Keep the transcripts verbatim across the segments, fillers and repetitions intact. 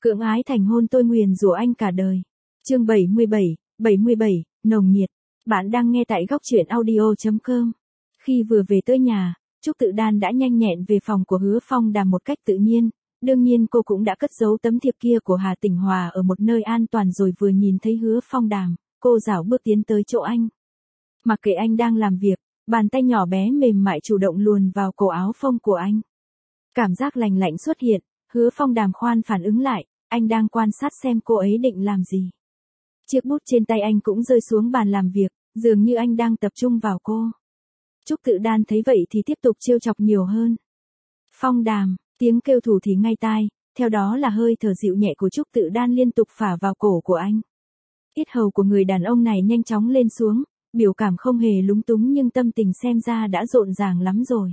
Cưỡng ái thành hôn tôi nguyền rủa anh cả đời. Chương bảy mươi bảy, bảy mươi bảy, nồng nhiệt. Bạn đang nghe tại góc truyện audio chấm com. Khi vừa về tới nhà, Trúc Tự Đan đã nhanh nhẹn về phòng của Hứa Phong Đàm một cách tự nhiên. Đương nhiên cô cũng đã cất giấu tấm thiệp kia của Hà Tỉnh Hòa ở một nơi an toàn rồi vừa nhìn thấy Hứa Phong Đàm, cô rảo bước tiến tới chỗ anh. Mặc kệ anh đang làm việc, bàn tay nhỏ bé mềm mại chủ động luồn vào cổ áo phông của anh. Cảm giác lành lạnh xuất hiện, Hứa Phong Đàm khoan phản ứng lại, anh đang quan sát xem cô ấy định làm gì. Chiếc bút trên tay anh cũng rơi xuống bàn làm việc, dường như anh đang tập trung vào cô. Trúc Tự Đan thấy vậy thì tiếp tục trêu chọc nhiều hơn. Phong Đàm, tiếng kêu thủ thỉ ngay tai, theo đó là hơi thở dịu nhẹ của Trúc Tự Đan liên tục phả vào cổ của anh. Yết hầu của người đàn ông này nhanh chóng lên xuống, biểu cảm không hề lúng túng nhưng tâm tình xem ra đã rộn ràng lắm rồi.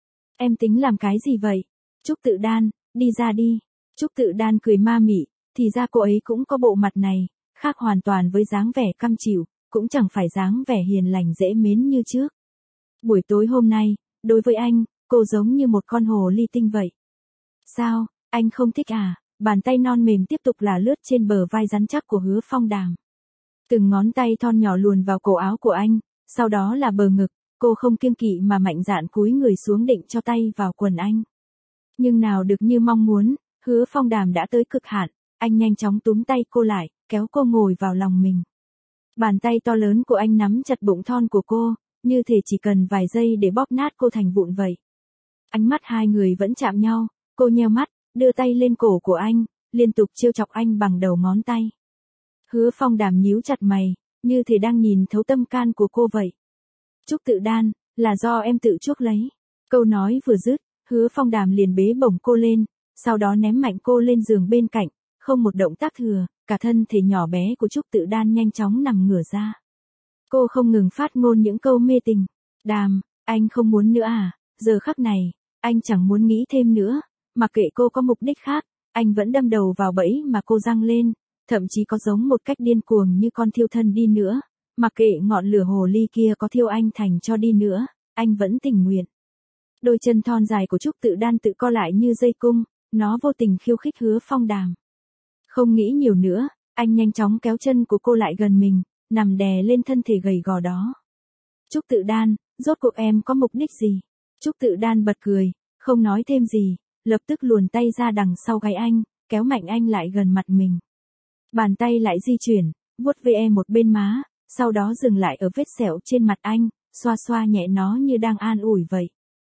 Em tính làm cái gì vậy? Trúc Tự Đan, đi ra đi. Trúc Tự Đan cười ma mị, thì ra cô ấy cũng có bộ mặt này, khác hoàn toàn với dáng vẻ căm chịu, cũng chẳng phải dáng vẻ hiền lành dễ mến như trước. Buổi tối hôm nay, đối với anh, cô giống như một con hồ ly tinh vậy. Sao, anh không thích à? Bàn tay non mềm tiếp tục là lướt trên bờ vai rắn chắc của Hứa Phong Đàm. Từng ngón tay thon nhỏ luồn vào cổ áo của anh, sau đó là bờ ngực, cô không kiêng kỵ mà mạnh dạn cúi người xuống định cho tay vào quần anh. Nhưng nào được như mong muốn, Hứa Phong Đàm đã tới cực hạn, anh nhanh chóng túm tay cô lại, kéo cô ngồi vào lòng mình. Bàn tay to lớn của anh nắm chặt bụng thon của cô, như thể chỉ cần vài giây để bóp nát cô thành vụn vậy. Ánh mắt hai người vẫn chạm nhau, cô nheo mắt, đưa tay lên cổ của anh, liên tục trêu chọc anh bằng đầu ngón tay. Hứa Phong Đàm nhíu chặt mày, như thể đang nhìn thấu tâm can của cô vậy. Trúc Tự Đan, là do em tự chuốc lấy. Câu nói vừa dứt, Hứa Phong Đàm liền bế bổng cô lên, sau đó ném mạnh cô lên giường bên cạnh, không một động tác thừa, cả thân thể nhỏ bé của Trúc Tự Đan nhanh chóng nằm ngửa ra. Cô không ngừng phát ngôn những câu mê tình. Đàm, anh không muốn nữa à? Giờ khắc này, anh chẳng muốn nghĩ thêm nữa, mặc kệ cô có mục đích khác, anh vẫn đâm đầu vào bẫy mà cô giăng lên, thậm chí có giống một cách điên cuồng như con thiêu thân đi nữa, mặc kệ ngọn lửa hồ ly kia có thiêu anh thành cho đi nữa, anh vẫn tình nguyện. Đôi chân thon dài của Trúc Tự Đan tự co lại như dây cung, nó vô tình khiêu khích Hứa Phong Đàm. Không nghĩ nhiều nữa, anh nhanh chóng kéo chân của cô lại gần mình, nằm đè lên thân thể gầy gò đó. Trúc Tự Đan, rốt cuộc em có mục đích gì? Trúc Tự Đan bật cười, không nói thêm gì, lập tức luồn tay ra đằng sau gáy anh, kéo mạnh anh lại gần mặt mình. Bàn tay lại di chuyển, vuốt ve em một bên má, sau đó dừng lại ở vết sẹo trên mặt anh, xoa xoa nhẹ nó như đang an ủi vậy.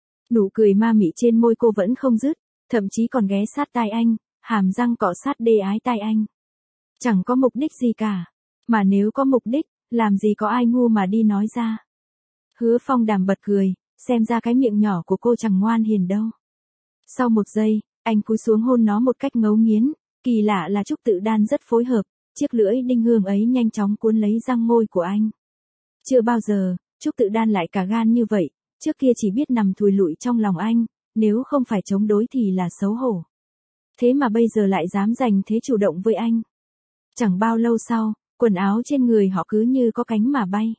Nụ cười ma mị trên môi cô vẫn không dứt, thậm chí còn ghé sát tai anh, hàm răng cọ sát đê ái tai anh. Chẳng có mục đích gì cả, mà nếu có mục đích, làm gì có ai ngu mà đi nói ra. Hứa Phong Đàm bật cười, xem ra cái miệng nhỏ của cô chẳng ngoan hiền đâu. Sau một giây, anh cúi xuống hôn nó một cách ngấu nghiến, kỳ lạ là Trúc Tự Đan rất phối hợp, chiếc lưỡi đinh hương ấy nhanh chóng cuốn lấy răng môi của anh. Chưa bao giờ, Trúc Tự Đan lại cả gan như vậy, trước kia chỉ biết nằm thùi lụi trong lòng anh, nếu không phải chống đối thì là xấu hổ. Thế mà bây giờ lại dám giành thế chủ động với anh. Chẳng bao lâu sau, quần áo trên người họ cứ như có cánh mà bay.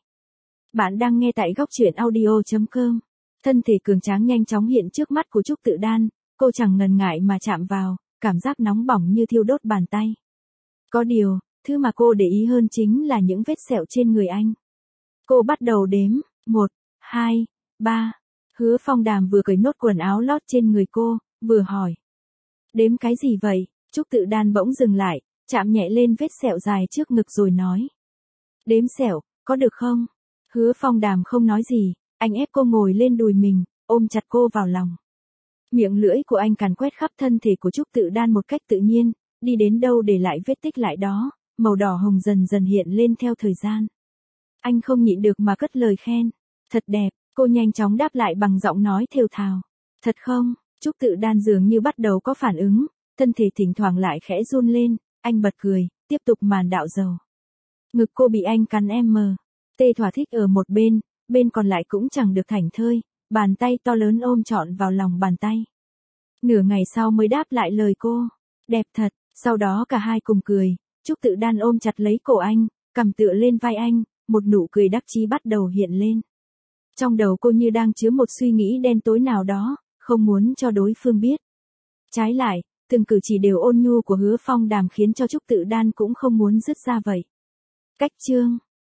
Bạn đang nghe tại góc truyện audio chấm com. Thân thể cường tráng nhanh chóng hiện trước mắt của Trúc Tự Đan, cô chẳng ngần ngại mà chạm vào, cảm giác nóng bỏng như thiêu đốt bàn tay. Có điều, thứ mà cô để ý hơn chính là những vết sẹo trên người anh. Cô bắt đầu đếm, một, hai, ba. Hứa Phong Đàm vừa cởi nốt quần áo lót trên người cô, vừa hỏi. Đếm cái gì vậy? Trúc Tự Đan bỗng dừng lại, chạm nhẹ lên vết sẹo dài trước ngực rồi nói. Đếm sẹo, có được không? Hứa Phong Đàm không nói gì, anh ép cô ngồi lên đùi mình, ôm chặt cô vào lòng. Miệng lưỡi của anh càn quét khắp thân thể của Trúc Tự Đan một cách tự nhiên, đi đến đâu để lại vết tích lại đó, màu đỏ hồng dần dần hiện lên theo thời gian. Anh không nhịn được mà cất lời khen. Thật đẹp, cô nhanh chóng đáp lại bằng giọng nói thều thào. Thật không? Trúc Tự Đan dường như bắt đầu có phản ứng, thân thể thỉnh thoảng lại khẽ run lên, anh bật cười, tiếp tục màn đạo dầu. Ngực cô bị anh cắn em mờ, tê thỏa thích ở một bên, bên còn lại cũng chẳng được thảnh thơi, bàn tay to lớn ôm trọn vào lòng bàn tay. Nửa ngày sau mới đáp lại lời cô, đẹp thật, sau đó cả hai cùng cười, Trúc Tự Đan ôm chặt lấy cổ anh, cầm tựa lên vai anh, một nụ cười đắc chí bắt đầu hiện lên. Trong đầu cô như đang chứa một suy nghĩ đen tối nào đó, không muốn cho đối phương biết. Trái lại, Từng cử chỉ đều ôn nhu của Hứa Phong Đàm khiến cho Trúc Tự Đan cũng không muốn dứt ra vậy. Cách chương